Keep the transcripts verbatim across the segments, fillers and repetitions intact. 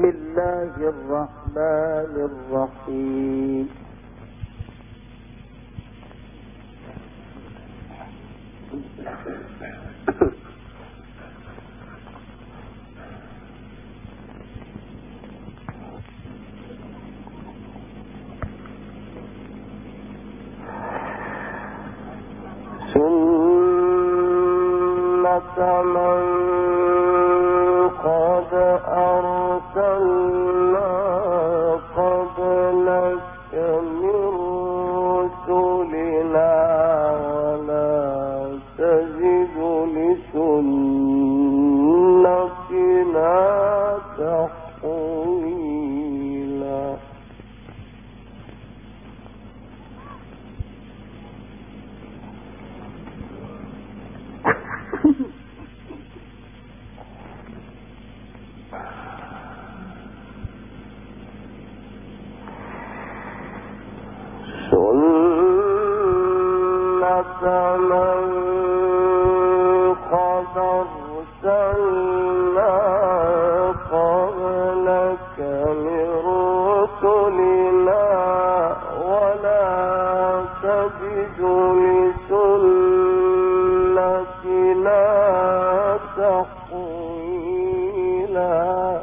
الله الرحمن الرحيم. سنة من قد أرسلنا قبلك من رسلنا ولا تجد لسنتنا تحويلا. من قد أرسلنا قبلك من رسلنا ولا تجد لسنتنا تحويلا.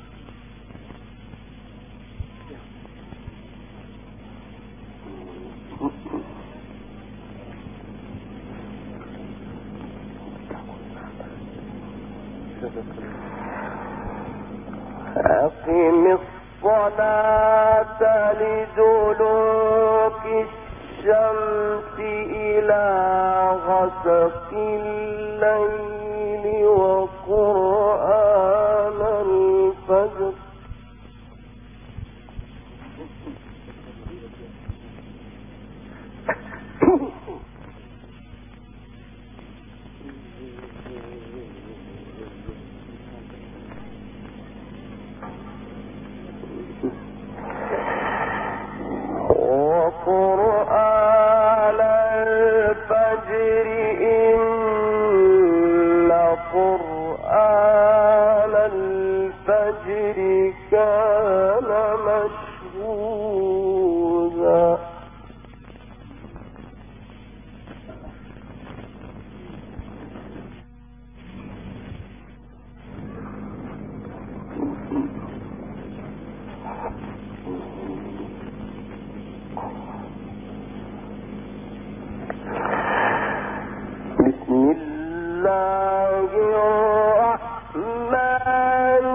أقم الصلاة لدلوك الشمس إلى غسق الليل وقرآن الفجر وقرآن الفجر إن قرآن الفجر كان مشهودا. بسم الله الرحمن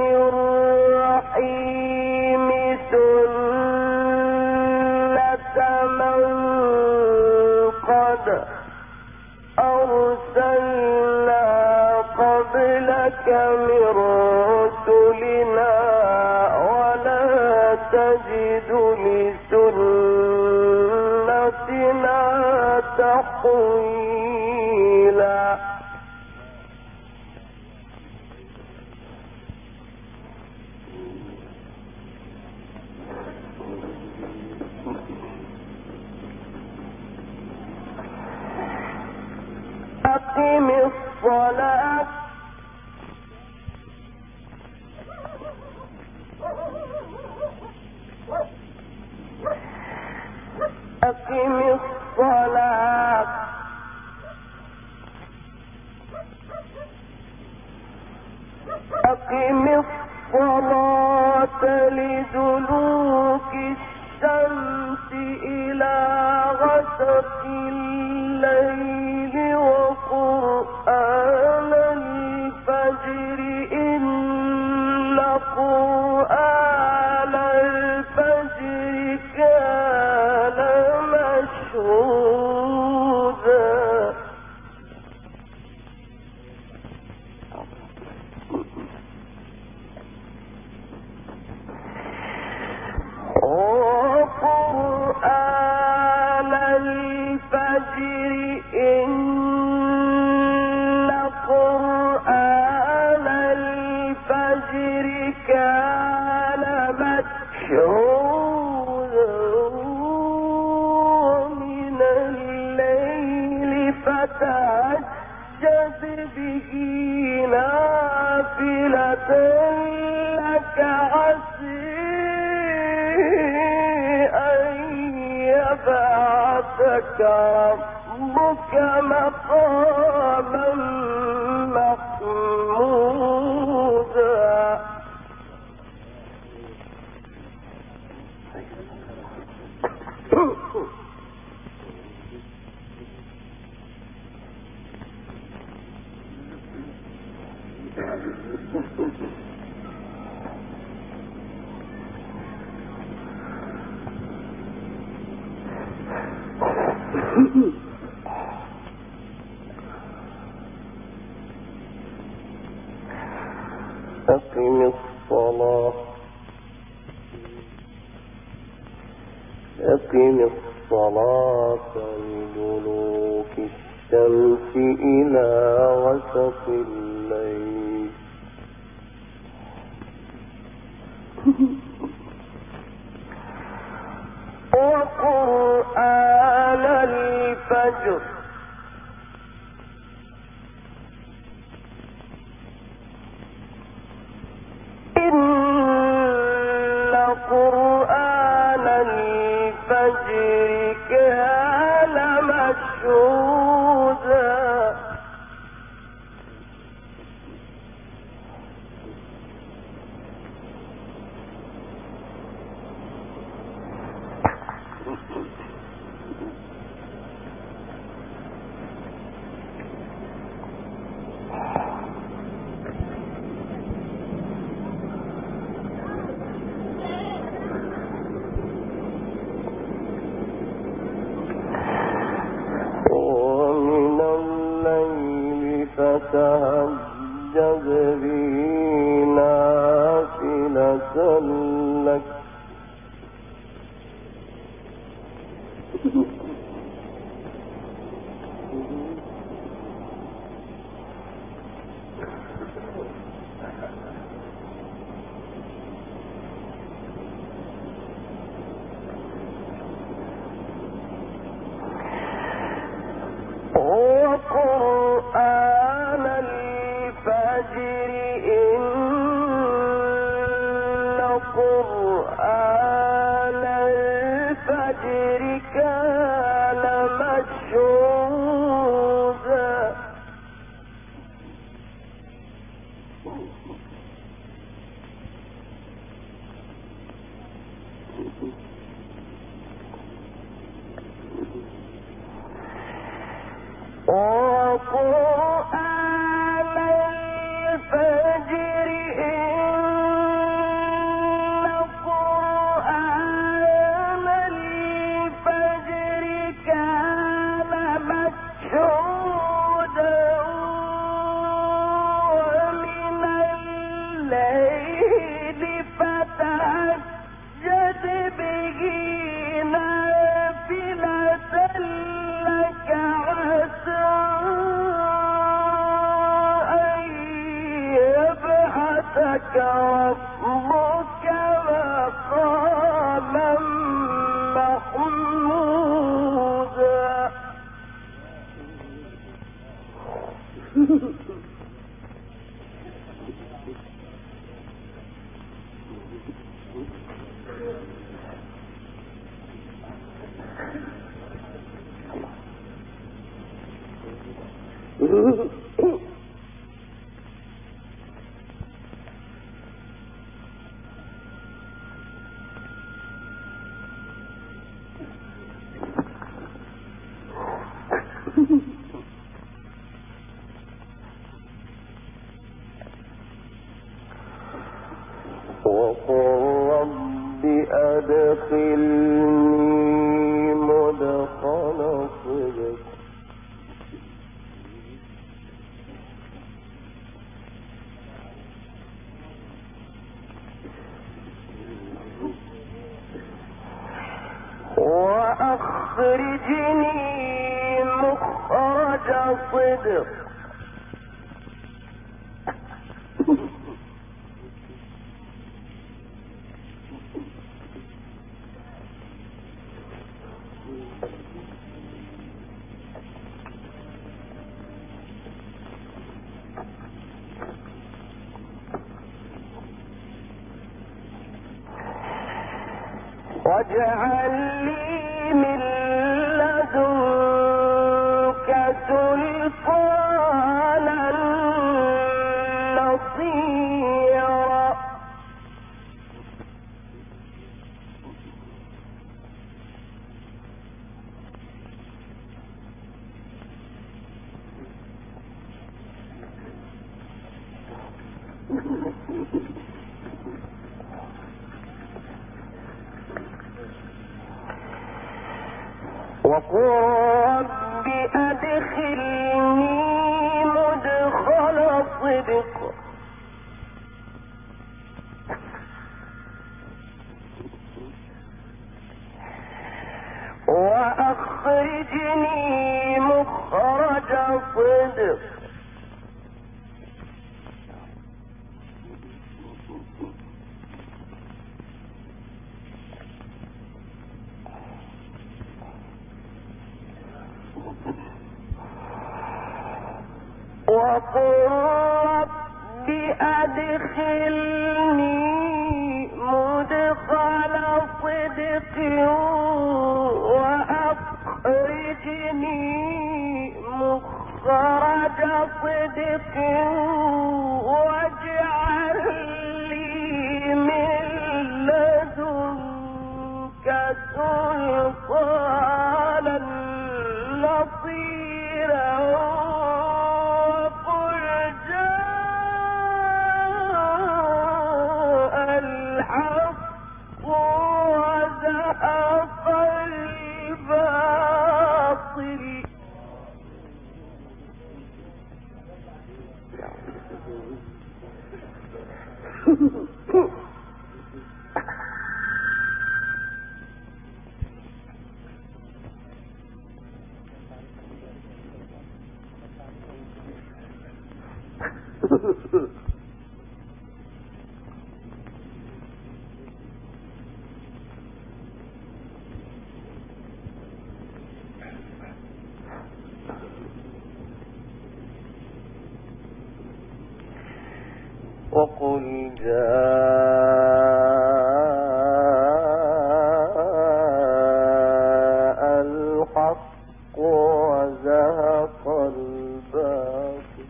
الرحيم. سنة من قد أرسلنا قبلك من رسلنا ولا تجد لسنتنا تحويلا. أقم الصلاة أقم الصلاة أقم الصلاة لدلوك الشمس إلى غسق الليل وقرآن الفجر إن قرآن الفجر كان مشهودا. وقرآن الفجر إن قرآن الفجر كان مشهودا. ومن الليل فتهجد به نافلة لك عسى يبعثك ربك مقاما محمودا. أقم الصلاة أقم الصلاة لدلوك الشمس إلى غسق الليل وقرآن الفجر إن قرآن الفجر كان مشهودا. فتهجد به نافلة لك وقرآن الفجر إن قرآن الفجر كان مشهودا. وقرآن الفجر إن قرآن الفجر كان مشهودا. ومن الليل فتهجد به نافلة لك عسى أن يبعثك ربك مقاما محمودا. وقل رب أدخلني مدخل صدق وأخرجني مخرج صدق واجعل لي من سلطانا نصيرا وقل رب أدخلني مدخل صدق وأخرجني مخرج صدق وقل رب أدخلني مدخل صدق وأخرجني مخرج صدق واجعل لي من لدنك سلطانا نصيرا وقل جاء الحق وزهق الباطل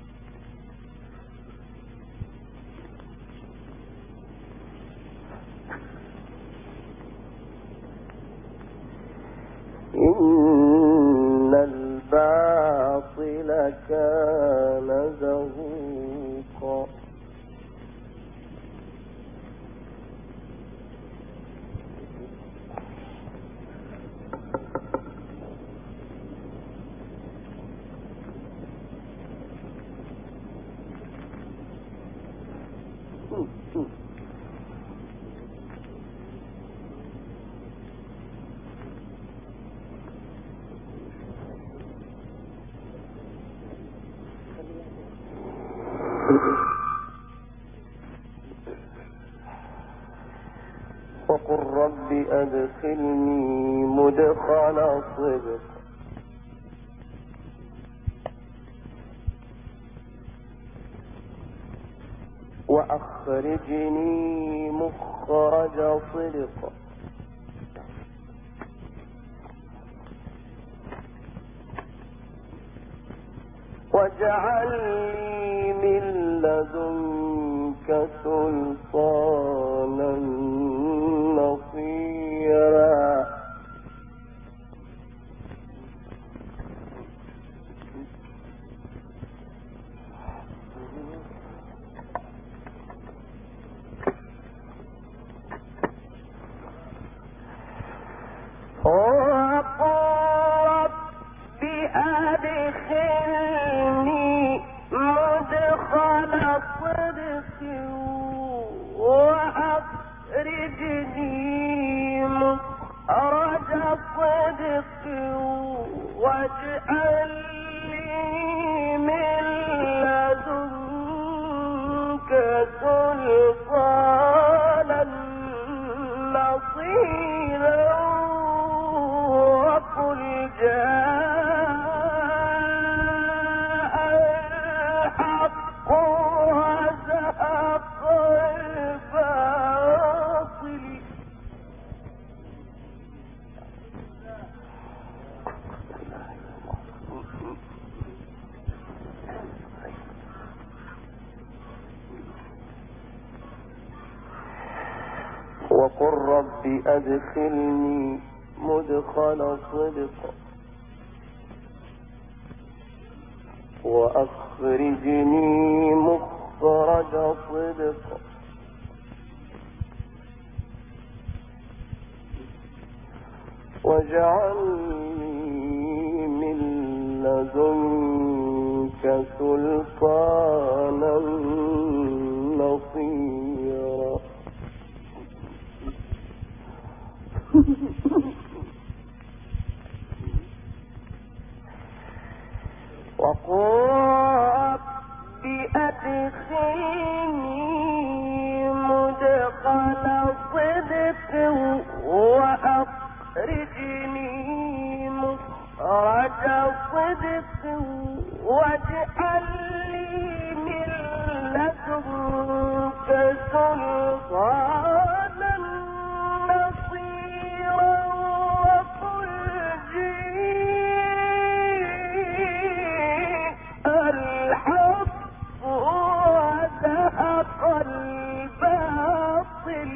إن الباطل كان زهوقا وقل رب أدخلني مدخل صدق وأخرجني مخرج صدق واجعل لي من لدنك سلطانا نصيرا أدخلني مدخل صدق وقل رب أدخلني مدخل صدق وأخرجني مخرج صدق واجعل لي من لدنك سلطانا نصيرا. وقل رب أدخلني مدخل صدق وأخرجني مخرج صدق واجعل لي من لدنك سلطانا نصيرا. وقل جيء الحق وزهق الباطل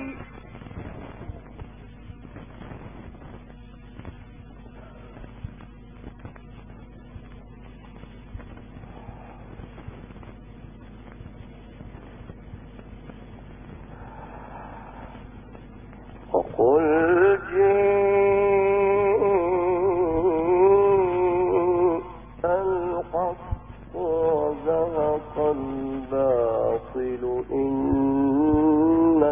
وقل جيء الحق وزهق الباطل إن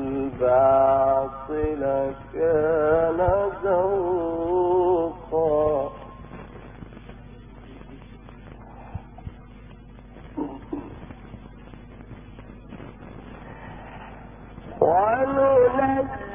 الباطل كان زهوقا. وننزل